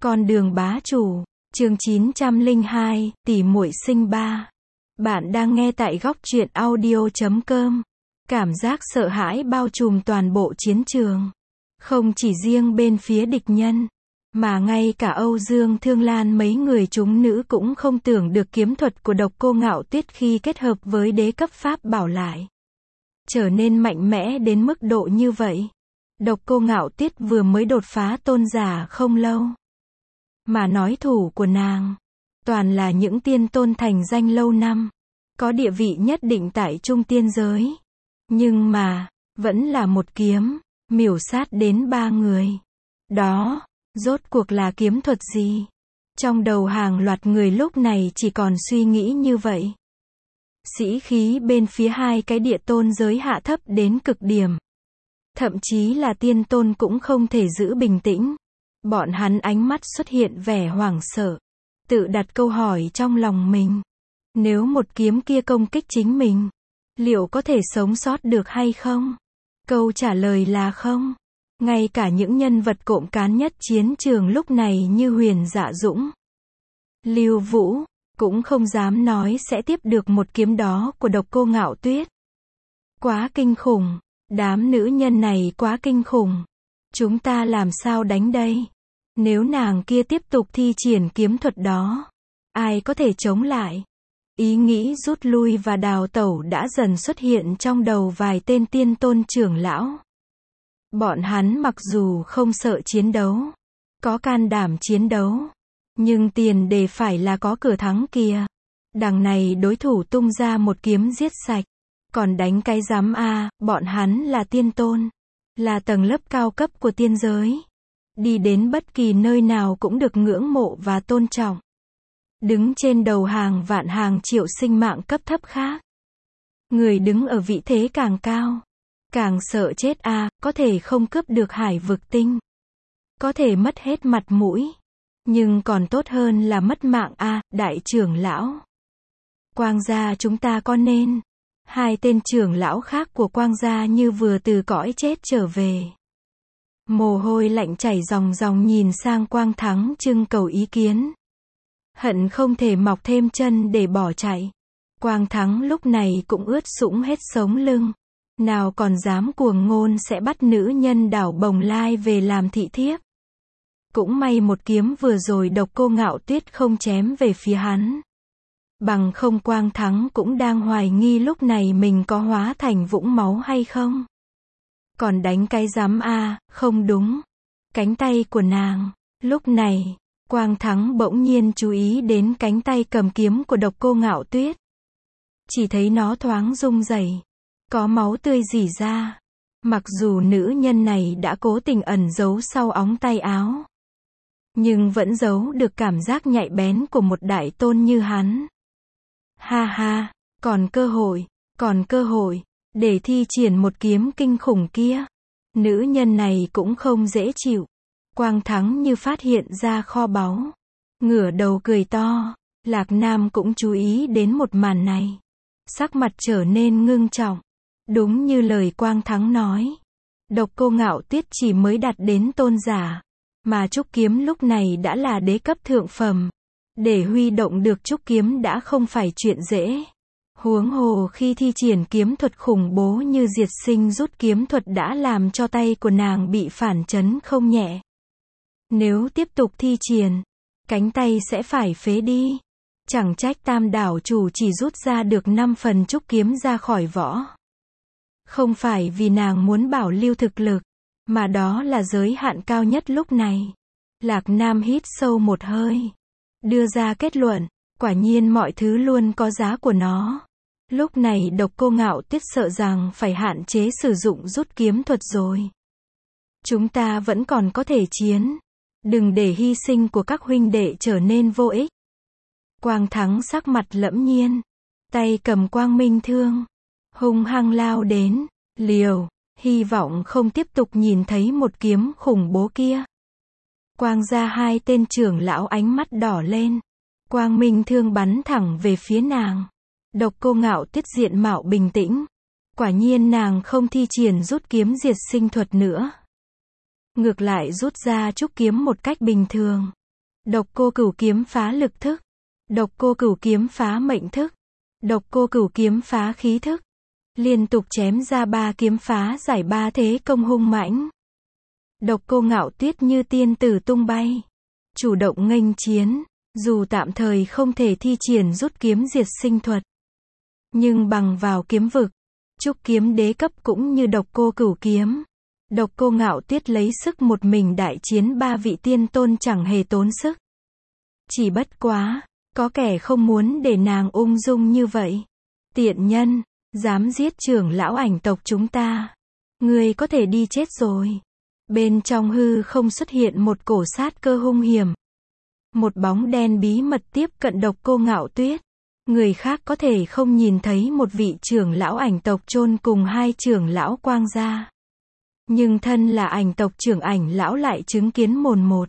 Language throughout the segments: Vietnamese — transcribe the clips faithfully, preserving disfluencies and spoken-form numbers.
Con đường bá chủ, chương chín trăm lẻ hai, tỷ muội sinh ba. Bạn đang nghe tại góc truyện audio chấm com. Cảm giác sợ hãi bao trùm toàn bộ chiến trường. Không chỉ riêng bên phía địch nhân, mà ngay cả Âu Dương Thương Lan mấy người chúng nữ cũng không tưởng được kiếm thuật của Độc Cô Ngạo Tuyết khi kết hợp với đế cấp pháp bảo lại trở nên mạnh mẽ đến mức độ như vậy. Độc Cô Ngạo Tuyết vừa mới đột phá tôn giả không lâu, mà nói thủ của nàng toàn là những tiên tôn thành danh lâu năm, có địa vị nhất định tại trung tiên giới. Nhưng mà, vẫn là một kiếm, miểu sát đến ba người. Đó, rốt cuộc là kiếm thuật gì? Trong đầu hàng loạt người lúc này chỉ còn suy nghĩ như vậy. Sĩ khí bên phía hai cái địa tôn giới hạ thấp đến cực điểm. Thậm chí là tiên tôn cũng không thể giữ bình tĩnh. Bọn hắn ánh mắt xuất hiện vẻ hoảng sợ, tự đặt câu hỏi trong lòng mình. Nếu một kiếm kia công kích chính mình, liệu có thể sống sót được hay không? Câu trả lời là không. Ngay cả những nhân vật cộm cán nhất chiến trường lúc này như Huyền Dạ Dũng, Lưu Vũ, cũng không dám nói sẽ tiếp được một kiếm đó của Độc Cô Ngạo Tuyết. Quá kinh khủng, đám nữ nhân này quá kinh khủng. Chúng ta làm sao đánh đây? Nếu nàng kia tiếp tục thi triển kiếm thuật đó, ai có thể chống lại? Ý nghĩ rút lui và đào tẩu đã dần xuất hiện trong đầu vài tên tiên tôn trưởng lão. Bọn hắn mặc dù không sợ chiến đấu, có can đảm chiến đấu, nhưng tiền đề phải là có cửa thắng kìa. Đằng này đối thủ tung ra một kiếm giết sạch, còn đánh cái giám a, bọn hắn là tiên tôn, là tầng lớp cao cấp của tiên giới. Đi đến bất kỳ nơi nào cũng được ngưỡng mộ và tôn trọng. Đứng trên đầu hàng vạn hàng triệu sinh mạng cấp thấp khác. Người đứng ở vị thế càng cao, càng sợ chết a, có thể không cướp được hải vực tinh, có thể mất hết mặt mũi, nhưng còn tốt hơn là mất mạng a, đại trưởng lão. Quang gia chúng ta có nên? Hai tên trưởng lão khác của Quang gia như vừa từ cõi chết trở về. Mồ hôi lạnh chảy ròng ròng nhìn sang Quang Thắng trưng cầu ý kiến. Hận không thể mọc thêm chân để bỏ chạy. Quang Thắng lúc này cũng ướt sũng hết sống lưng. Nào còn dám cuồng ngôn sẽ bắt nữ nhân đảo Bồng Lai về làm thị thiếp. Cũng may một kiếm vừa rồi Độc Cô Ngạo Tuyết không chém về phía hắn. Bằng không Quang Thắng cũng đang hoài nghi lúc này mình có hóa thành vũng máu hay không. Còn đánh cái giám a, không đúng. Cánh tay của nàng. Lúc này, Quang Thắng bỗng nhiên chú ý đến cánh tay cầm kiếm của Độc Cô Ngạo Tuyết. Chỉ thấy nó thoáng rung rẩy, có máu tươi rỉ ra. Mặc dù nữ nhân này đã cố tình ẩn giấu sau óng tay áo, nhưng vẫn giấu được cảm giác nhạy bén của một đại tôn như hắn. Ha ha, còn cơ hội, còn cơ hội, để thi triển một kiếm kinh khủng kia. Nữ nhân này cũng không dễ chịu. Quang Thắng như phát hiện ra kho báu, ngửa đầu cười to. Lạc Nam cũng chú ý đến một màn này, sắc mặt trở nên ngưng trọng. Đúng như lời Quang Thắng nói, Độc Cô Ngạo Tuyết chỉ mới đạt đến tôn giả, mà trúc kiếm lúc này đã là đế cấp thượng phẩm. Để huy động được trúc kiếm đã không phải chuyện dễ. Huống hồ khi thi triển kiếm thuật khủng bố như diệt sinh rút kiếm thuật đã làm cho tay của nàng bị phản chấn không nhẹ. Nếu tiếp tục thi triển, cánh tay sẽ phải phế đi. Chẳng trách Tam đảo chủ chỉ rút ra được năm phần trúc kiếm ra khỏi vỏ. Không phải vì nàng muốn bảo lưu thực lực, mà đó là giới hạn cao nhất lúc này. Lạc Nam hít sâu một hơi, đưa ra kết luận, quả nhiên mọi thứ luôn có giá của nó. Lúc này Độc Cô Ngạo Tuyết sợ rằng phải hạn chế sử dụng rút kiếm thuật rồi. Chúng ta vẫn còn có thể chiến. Đừng để hy sinh của các huynh đệ trở nên vô ích. Quang Thắng sắc mặt lẫm nhiên, tay cầm quang minh thương, hung hăng lao đến, liều, hy vọng không tiếp tục nhìn thấy một kiếm khủng bố kia. Quang gia hai tên trưởng lão ánh mắt đỏ lên, quang minh thương bắn thẳng về phía nàng. Độc Cô Ngạo Tuyết diện mạo bình tĩnh, quả nhiên nàng không thi triển rút kiếm diệt sinh thuật nữa, ngược lại rút ra trúc kiếm một cách bình thường. Độc Cô Cửu kiếm phá lực thức. Độc Cô Cửu kiếm phá mệnh thức. Độc Cô Cửu kiếm phá khí thức. Liên tục chém ra ba kiếm phá giải ba thế công hung mãnh. Độc Cô Ngạo Tuyết như tiên tử tung bay, chủ động nghênh chiến, dù tạm thời không thể thi triển rút kiếm diệt sinh thuật, nhưng bằng vào kiếm vực, trúc kiếm đế cấp cũng như Độc Cô Cửu kiếm, Độc Cô Ngạo Tuyết lấy sức một mình đại chiến ba vị tiên tôn chẳng hề tốn sức. Chỉ bất quá, có kẻ không muốn để nàng ung dung như vậy. Tiện nhân, dám giết trưởng lão ảnh tộc chúng ta, ngươi có thể đi chết rồi. Bên trong hư không xuất hiện một cổ sát cơ hung hiểm. Một bóng đen bí mật tiếp cận Độc Cô Ngạo Tuyết. Người khác có thể không nhìn thấy một vị trưởng lão ảnh tộc chôn cùng hai trưởng lão quang gia. Nhưng thân là ảnh tộc trưởng ảnh lão lại chứng kiến mồn một.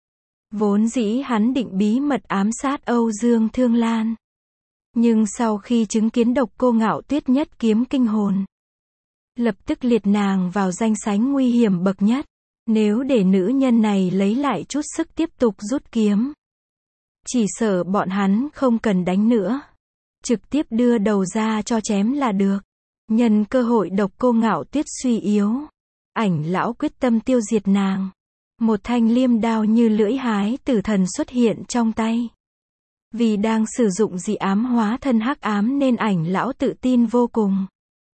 Vốn dĩ hắn định bí mật ám sát Âu Dương Thương Lan. Nhưng sau khi chứng kiến Độc Cô Ngạo Tuyết nhất kiếm kinh hồn, lập tức liệt nàng vào danh sách nguy hiểm bậc nhất. Nếu để nữ nhân này lấy lại chút sức tiếp tục rút kiếm, chỉ sợ bọn hắn không cần đánh nữa, trực tiếp đưa đầu ra cho chém là được. Nhân cơ hội Độc Cô Ngạo Tuyết suy yếu, ảnh lão quyết tâm tiêu diệt nàng. Một thanh liêm đao như lưỡi hái tử thần xuất hiện trong tay. Vì đang sử dụng dị ám hóa thân hắc ám nên ảnh lão tự tin vô cùng.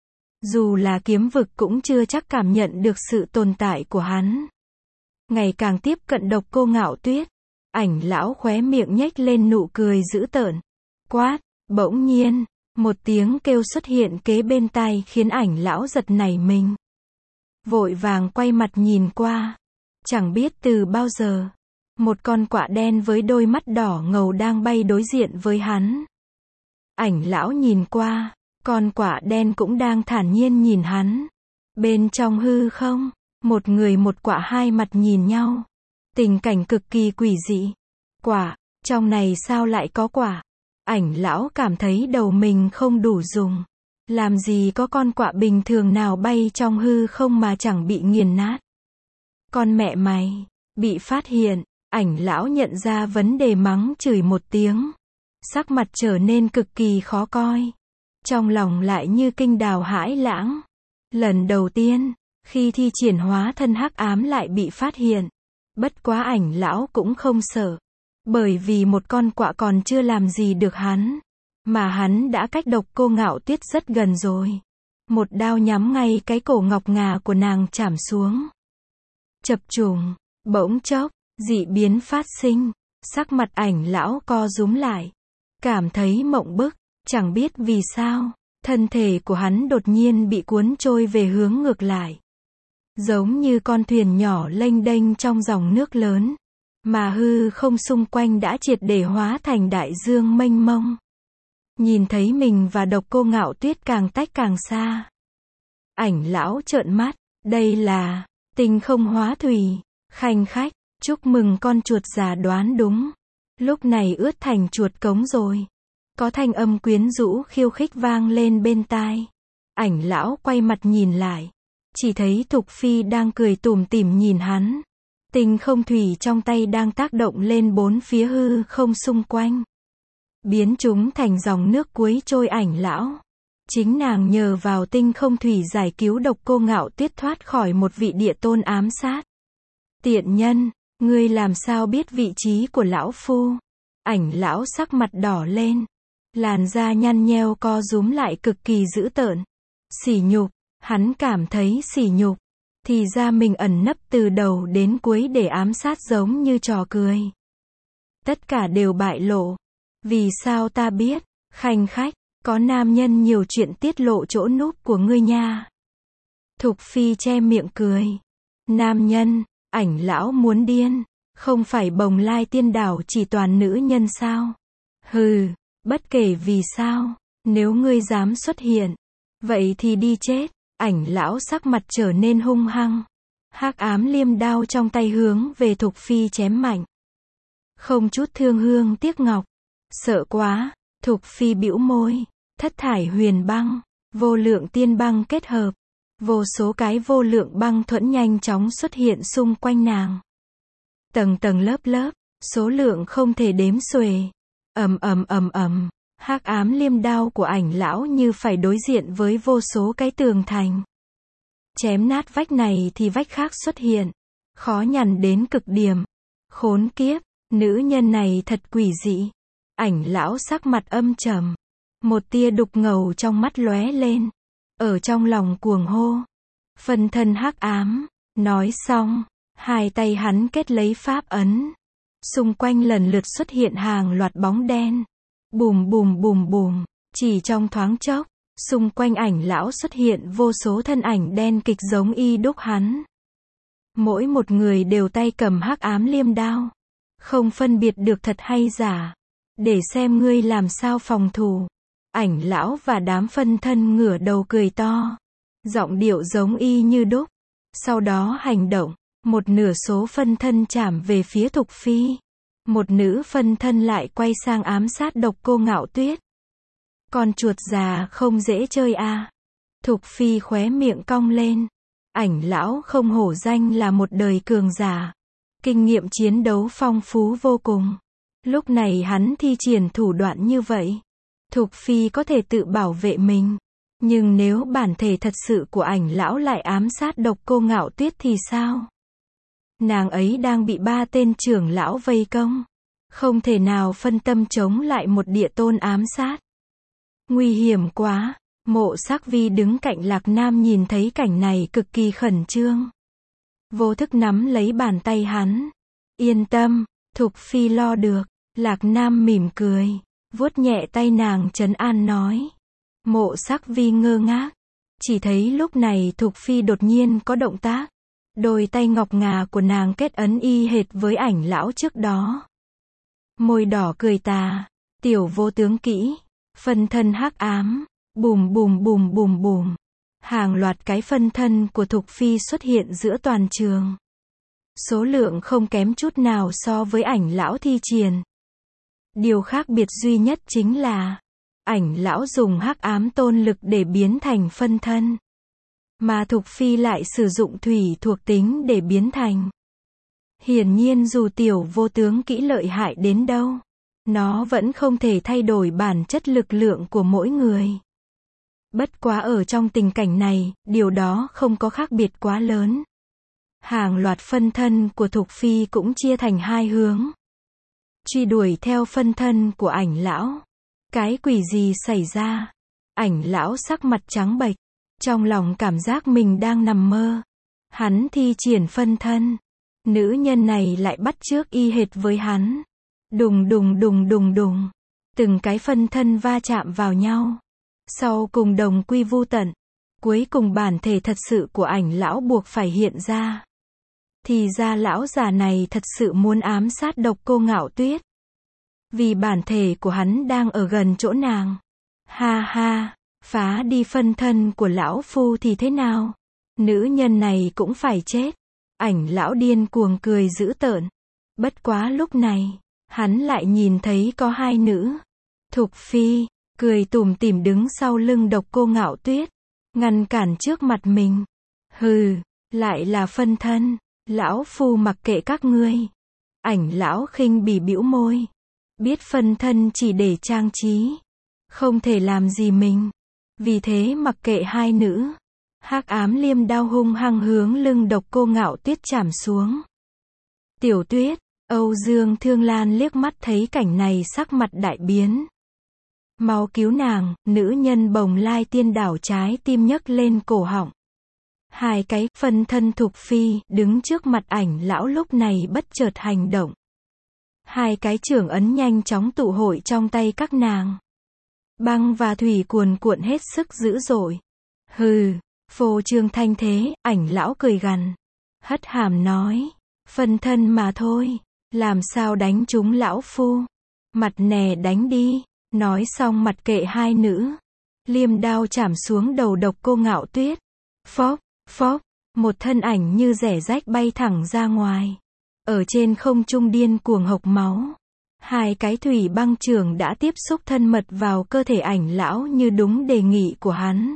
Dù là kiếm vực cũng chưa chắc cảm nhận được sự tồn tại của hắn. Ngày càng tiếp cận Độc Cô Ngạo Tuyết, ảnh lão khóe miệng nhếch lên nụ cười dữ tợn. Quát, bỗng nhiên, một tiếng kêu xuất hiện kế bên tai khiến ảnh lão giật nảy mình. Vội vàng quay mặt nhìn qua. Chẳng biết từ bao giờ, một con quạ đen với đôi mắt đỏ ngầu đang bay đối diện với hắn. Ảnh lão nhìn qua, con quạ đen cũng đang thản nhiên nhìn hắn. Bên trong hư không, một người một quạ hai mặt nhìn nhau. Tình cảnh cực kỳ quỷ dị. Quả, trong này sao lại có quả? Ảnh lão cảm thấy đầu mình không đủ dùng. Làm gì có con quạ bình thường nào bay trong hư không mà chẳng bị nghiền nát. Con mẹ mày, bị phát hiện, ảnh lão nhận ra vấn đề mắng chửi một tiếng. Sắc mặt trở nên cực kỳ khó coi. Trong lòng lại như kinh đào hãi lãng. Lần đầu tiên, khi thi triển hóa thân hắc ám lại bị phát hiện. Bất quá ảnh lão cũng không sợ. Bởi vì một con quạ còn chưa làm gì được hắn. Mà hắn đã cách Độc Cô Ngạo Tuyết rất gần rồi. Một đao nhắm ngay cái cổ ngọc ngà của nàng chảm xuống. Chập trùng, bỗng chốc, dị biến phát sinh. Sắc mặt ảnh lão co rúm lại. Cảm thấy mộng bức, chẳng biết vì sao. Thân thể của hắn đột nhiên bị cuốn trôi về hướng ngược lại. Giống như con thuyền nhỏ lênh đênh trong dòng nước lớn. Mà hư không xung quanh đã triệt để hóa thành đại dương mênh mông. Nhìn thấy mình và Độc Cô Ngạo Tuyết càng tách càng xa. Ảnh lão trợn mắt, đây là tinh không hóa thủy. Khanh khách, chúc mừng con chuột già đoán đúng. Lúc này ướt thành chuột cống rồi. Có thanh âm quyến rũ khiêu khích vang lên bên tai. Ảnh lão quay mặt nhìn lại. Chỉ thấy Thục Phi đang cười tủm tỉm nhìn hắn. Tinh không thủy trong tay đang tác động lên bốn phía hư không xung quanh. Biến chúng thành dòng nước cuốn trôi ảnh lão. Chính nàng nhờ vào tinh không thủy giải cứu Độc Cô Ngạo Tuyết thoát khỏi một vị địa tôn ám sát. Tiện nhân, ngươi làm sao biết vị trí của lão phu? Ảnh lão sắc mặt đỏ lên. Làn da nhăn nheo co rúm lại cực kỳ dữ tợn. Sỉ nhục, hắn cảm thấy sỉ nhục. Thì ra mình ẩn nấp từ đầu đến cuối để ám sát giống như trò cười. Tất cả đều bại lộ. Vì sao ta biết? Khanh khách, có nam nhân nhiều chuyện tiết lộ chỗ núp của ngươi nha. Thục Phi che miệng cười. Nam nhân, ảnh lão muốn điên. Không phải Bồng Lai Tiên Đảo chỉ toàn nữ nhân sao? Hừ, bất kể vì sao, nếu ngươi dám xuất hiện, vậy thì đi chết. Ảnh lão sắc mặt trở nên hung hăng. Hắc ám liêm đao trong tay hướng về Thục Phi chém mạnh. Không chút thương hương tiếc ngọc. Sợ quá, Thục Phi bĩu môi. Thất thải huyền băng, vô lượng tiên băng kết hợp. Vô số cái vô lượng băng thuẫn nhanh chóng xuất hiện xung quanh nàng. Tầng tầng lớp lớp, số lượng không thể đếm xuể. Ầm ầm ầm ầm, hắc ám liêm đao của ảnh lão như phải đối diện với vô số cái tường thành. Chém nát vách này thì vách khác xuất hiện, khó nhằn đến cực điểm. Khốn kiếp, nữ nhân này thật quỷ dị. Ảnh lão sắc mặt âm trầm, một tia đục ngầu trong mắt lóe lên, ở trong lòng cuồng hô, phân thân hắc ám. Nói xong, hai tay hắn kết lấy pháp ấn, xung quanh lần lượt xuất hiện hàng loạt bóng đen, bùm bùm bùm bùm. Chỉ trong thoáng chốc, xung quanh ảnh lão xuất hiện vô số thân ảnh đen kịch giống y đúc hắn. Mỗi một người đều tay cầm hắc ám liêm đao, không phân biệt được thật hay giả. Để xem ngươi làm sao phòng thủ. Ảnh lão và đám phân thân ngửa đầu cười to, giọng điệu giống y như đúc. Sau đó hành động, một nửa số phân thân chạm về phía Thục Phi, một nữ phân thân lại quay sang ám sát Độc Cô Ngạo Tuyết. Con chuột già không dễ chơi à. Thục Phi khóe miệng cong lên. Ảnh lão không hổ danh là một đời cường giả, kinh nghiệm chiến đấu phong phú vô cùng. Lúc này hắn thi triển thủ đoạn như vậy, Thục Phi có thể tự bảo vệ mình. Nhưng nếu bản thể thật sự của ảnh lão lại ám sát Độc Cô Ngạo Tuyết thì sao? Nàng ấy đang bị ba tên trưởng lão vây công, không thể nào phân tâm chống lại một địa tôn ám sát. Nguy hiểm quá. Mộ Sắc Vi đứng cạnh Lạc Nam nhìn thấy cảnh này cực kỳ khẩn trương, vô thức nắm lấy bàn tay hắn. Yên tâm, Thục Phi lo được. Lạc Nam mỉm cười, vuốt nhẹ tay nàng trấn an nói. Mộ Sắc Vi ngơ ngác, chỉ thấy lúc này Thục Phi đột nhiên có động tác, đôi tay ngọc ngà của nàng kết ấn y hệt với ảnh lão trước đó. Môi đỏ cười tà, tiểu vô tướng kỹ, phân thân hắc ám. Bùm bùm bùm bùm bùm. Hàng loạt cái phân thân của Thục Phi xuất hiện giữa toàn trường. Số lượng không kém chút nào so với ảnh lão thi triển. Điều khác biệt duy nhất chính là, ảnh lão dùng hắc ám tôn lực để biến thành phân thân, mà Thục Phi lại sử dụng thủy thuộc tính để biến thành. Hiển nhiên dù tiểu vô tướng kỹ lợi hại đến đâu, nó vẫn không thể thay đổi bản chất lực lượng của mỗi người. Bất quá ở trong tình cảnh này, điều đó không có khác biệt quá lớn. Hàng loạt phân thân của Thục Phi cũng chia thành hai hướng, truy đuổi theo phân thân của ảnh lão. Cái quỷ gì xảy ra? Ảnh lão sắc mặt trắng bệch, trong lòng cảm giác mình đang nằm mơ. Hắn thi triển phân thân, nữ nhân này lại bắt chước y hệt với hắn. Đùng đùng đùng đùng đùng, từng cái phân thân va chạm vào nhau, sau cùng đồng quy vu tận. Cuối cùng bản thể thật sự của ảnh lão buộc phải hiện ra. Thì ra lão già này thật sự muốn ám sát Độc Cô Ngạo Tuyết, vì bản thể của hắn đang ở gần chỗ nàng. Ha ha, phá đi phân thân của lão phu thì thế nào? Nữ nhân này cũng phải chết. Ảnh lão điên cuồng cười dữ tợn. Bất quá lúc này, hắn lại nhìn thấy có hai nữ. Thục Phi cười tủm tỉm đứng sau lưng Độc Cô Ngạo Tuyết, ngăn cản trước mặt mình. Hừ, lại là phân thân, lão phu mặc kệ các ngươi. Ảnh lão khinh bỉ bĩu môi, biết phân thân chỉ để trang trí, không thể làm gì mình, vì thế mặc kệ hai nữ. Hắc ám liêm đao hung hăng hướng lưng Độc Cô Ngạo Tuyết chảm xuống. Tiểu Tuyết, Âu Dương Thương Lan liếc mắt thấy cảnh này sắc mặt đại biến. Mau cứu nàng, nữ nhân Bồng Lai Tiên Đảo trái tim nhấc lên cổ họng. Hai cái phân thân Thục Phi đứng trước mặt ảnh lão lúc này bất chợt hành động. Hai cái trưởng ấn nhanh chóng tụ hội trong tay các nàng. Băng và thủy cuồn cuộn hết sức dữ dội. Hừ, phô trương thanh thế, ảnh lão cười gằn, hất hàm nói, phân thân mà thôi, làm sao đánh chúng lão phu, mặt nè đánh đi. Nói xong mặt kệ hai nữ, liêm đao chảm xuống đầu Độc Cô Ngạo Tuyết. Phốc, phốc, một thân ảnh như rẻ rách bay thẳng ra ngoài, ở trên không trung điên cuồng hộc máu. Hai cái thủy băng trường đã tiếp xúc thân mật vào cơ thể ảnh lão như đúng đề nghị của hắn.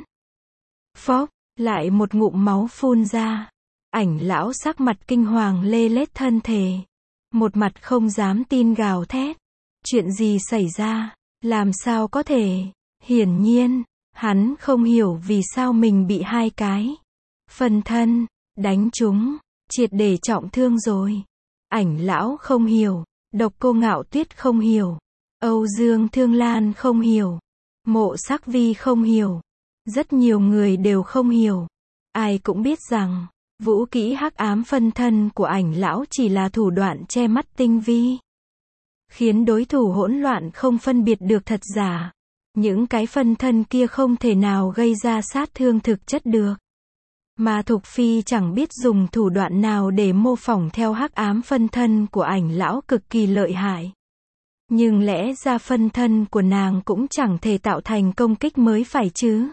Phốc, lại một ngụm máu phun ra. Ảnh lão sắc mặt kinh hoàng lê lết thân thể, một mặt không dám tin gào thét. Chuyện gì xảy ra? Làm sao có thể? Hiển nhiên, hắn không hiểu vì sao mình bị hai cái phân thân đánh trúng, triệt để trọng thương rồi. Ảnh lão không hiểu, Độc Cô Ngạo Tuyết không hiểu, Âu Dương Thương Lan không hiểu, Mộ Sắc Vi không hiểu, rất nhiều người đều không hiểu. Ai cũng biết rằng, vũ kỹ hắc ám phân thân của ảnh lão chỉ là thủ đoạn che mắt tinh vi, khiến đối thủ hỗn loạn không phân biệt được thật giả. Những cái phân thân kia không thể nào gây ra sát thương thực chất được. Mà Thục Phi chẳng biết dùng thủ đoạn nào để mô phỏng theo hắc ám phân thân của ảnh lão cực kỳ lợi hại. Nhưng lẽ ra phân thân của nàng cũng chẳng thể tạo thành công kích mới phải chứ.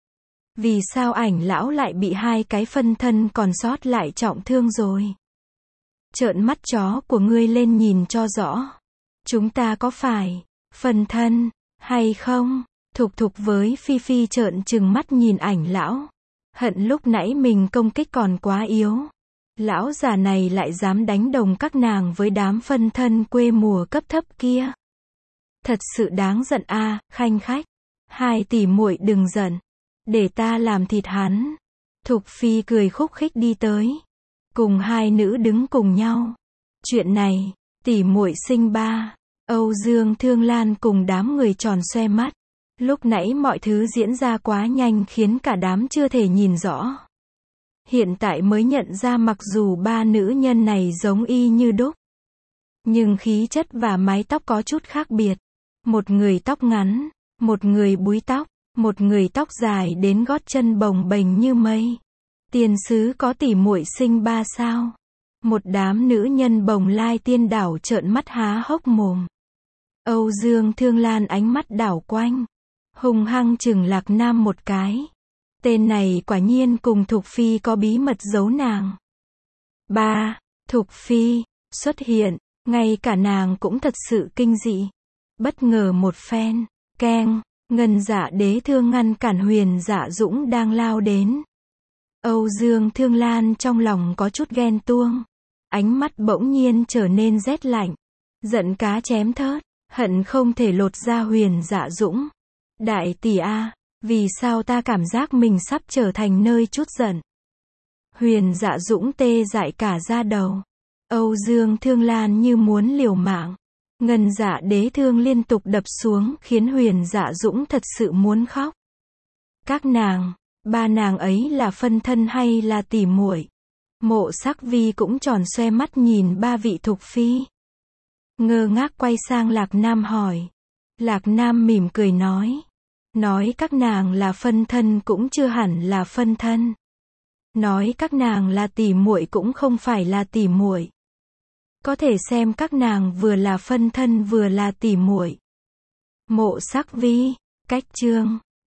Vì sao ảnh lão lại bị hai cái phân thân còn sót lại trọng thương rồi? Trợn mắt chó của ngươi lên nhìn cho rõ. Chúng ta có phải phân thân hay không? Thục Thục với Phi Phi trợn trừng mắt nhìn ảnh lão. Hận lúc nãy mình công kích còn quá yếu. Lão già này lại dám đánh đồng các nàng với đám phân thân quê mùa cấp thấp kia. Thật sự đáng giận a, à, khanh khách. Hai tỷ muội đừng giận. Để ta làm thịt hắn. Thục Phi cười khúc khích đi tới. Cùng hai nữ đứng cùng nhau. Chuyện này, tỷ muội sinh ba. Âu Dương Thương Lan cùng đám người tròn xoe mắt. Lúc nãy mọi thứ diễn ra quá nhanh khiến cả đám chưa thể nhìn rõ. Hiện tại mới nhận ra mặc dù ba nữ nhân này giống y như đúc, nhưng khí chất và mái tóc có chút khác biệt. Một người tóc ngắn, một người búi tóc, một người tóc dài đến gót chân bồng bềnh như mây. Tiên sứ có tỷ muội sinh ba sao? Một đám nữ nhân bồng lai tiên đảo trợn mắt há hốc mồm. Âu Dương Thương Lan ánh mắt đảo quanh, hung hăng chừng Lạc Nam một cái. Tên này quả nhiên cùng Thục Phi có bí mật giấu nàng. Ba, Thục Phi xuất hiện, ngay cả nàng cũng thật sự kinh dị. Bất ngờ một phen, keng, Ngân Dạ Đế Thương ngăn cản Huyền Dạ Dũng đang lao đến. Âu Dương Thương Lan trong lòng có chút ghen tuông, ánh mắt bỗng nhiên trở nên rét lạnh, giận cá chém thớt, hận không thể lột ra Huyền Dạ Dũng. Đại tỷ a, vì sao ta cảm giác mình sắp trở thành nơi chút giận? Huyền Dạ Dũng tê dại cả da đầu. Âu Dương Thương Lan như muốn liều mạng. Ngân Dạ Đế Thương liên tục đập xuống khiến Huyền Dạ Dũng thật sự muốn khóc. Các nàng, ba nàng ấy là phân thân hay là tỷ muội? Mộ Sắc Vi cũng tròn xoe mắt nhìn ba vị Thục Phi. Ngơ ngác quay sang Lạc Nam hỏi. Lạc Nam mỉm cười nói. Nói các nàng là phân thân cũng chưa hẳn là phân thân. Nói các nàng là tỷ muội cũng không phải là tỷ muội. Có thể xem các nàng vừa là phân thân vừa là tỷ muội. Mộ Sắc Vi, cách chương